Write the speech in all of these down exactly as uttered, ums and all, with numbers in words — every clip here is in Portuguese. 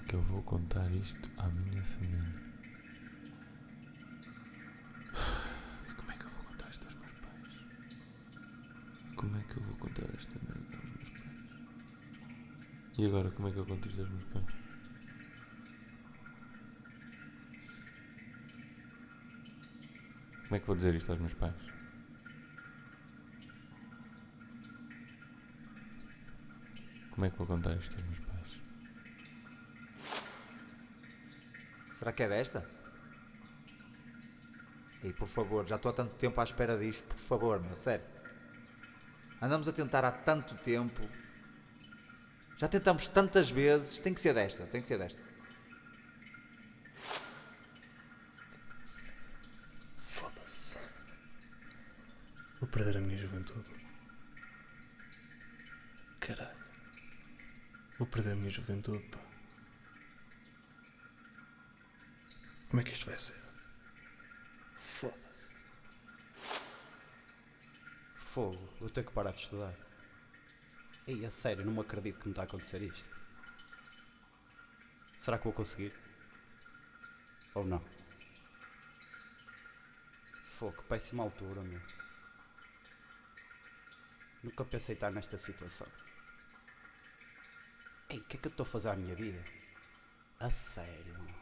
que eu vou contar isto à minha família? Como é que eu vou contar isto aos meus pais? Como é que eu vou contar esta merda aos meus pais? E agora, como é que eu conto isto aos meus pais? Como é que vou dizer isto aos meus pais? Como é que vou contar isto aos meus pais? Será que é desta? E por favor, já estou há tanto tempo à espera disto, por favor, meu, sério. Andamos a tentar há tanto tempo. Já tentamos tantas vezes, tem que ser desta, tem que ser desta. Foda-se. Vou perder a minha juventude. Caralho. Vou perder a minha juventude, pá. Como é que isto vai ser? Foda-se. Fogo, vou ter que parar de estudar. Ei, a sério, não me acredito que me está a acontecer isto. Será que vou conseguir? Ou não? Fogo, que péssima altura, meu. Nunca pensei estar nesta situação. Ei, o que é que eu estou a fazer à minha vida? A sério, meu.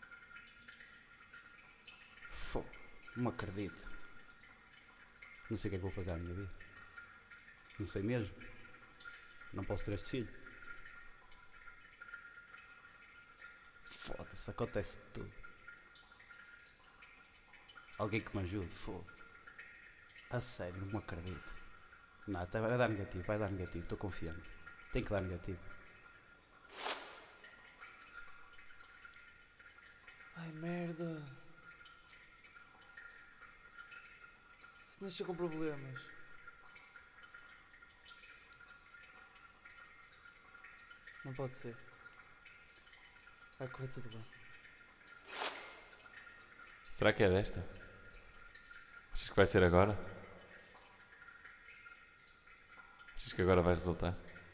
Fogo, não me acredito. Não sei o que é que vou fazer à minha vida. Não sei mesmo. Não posso ter este filho. Foda-se, acontece tudo. Alguém que me ajude, fogo. A sério, não me acredito. Não, até vai dar negativo, vai dar negativo, estou confiante. Tem que dar negativo. Ai, merda. Se nasceu com problemas. Não pode ser. Vai correr tudo bem. Será que é desta? Achas que vai ser agora? Achas que agora vai resultar?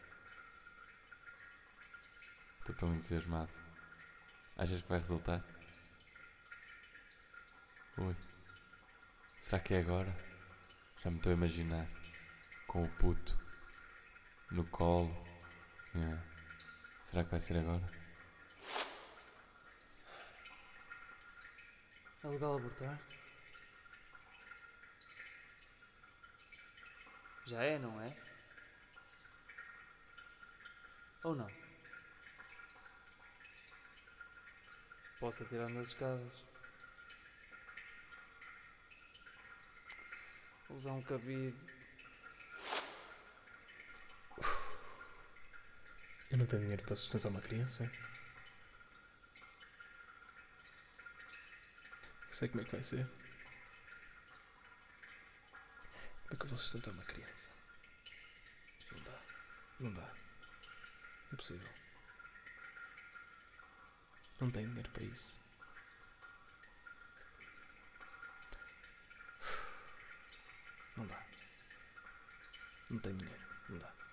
Estou tão entusiasmado. Achas que vai resultar? Ui. Será que é agora? Já me estou a imaginar. Com o puto. No colo. Yeah. Será que vai ser agora? É legal abortar? Já é, não é? Ou não? Posso atirar nas escadas. Vou usar um cabide. Eu não tenho dinheiro para sustentar uma criança. Eu sei como é que vai ser. Como é que eu vou sustentar uma criança? Não dá. Não dá. Impossível. Não tenho dinheiro para isso. Não dá. Não tenho dinheiro. Não dá.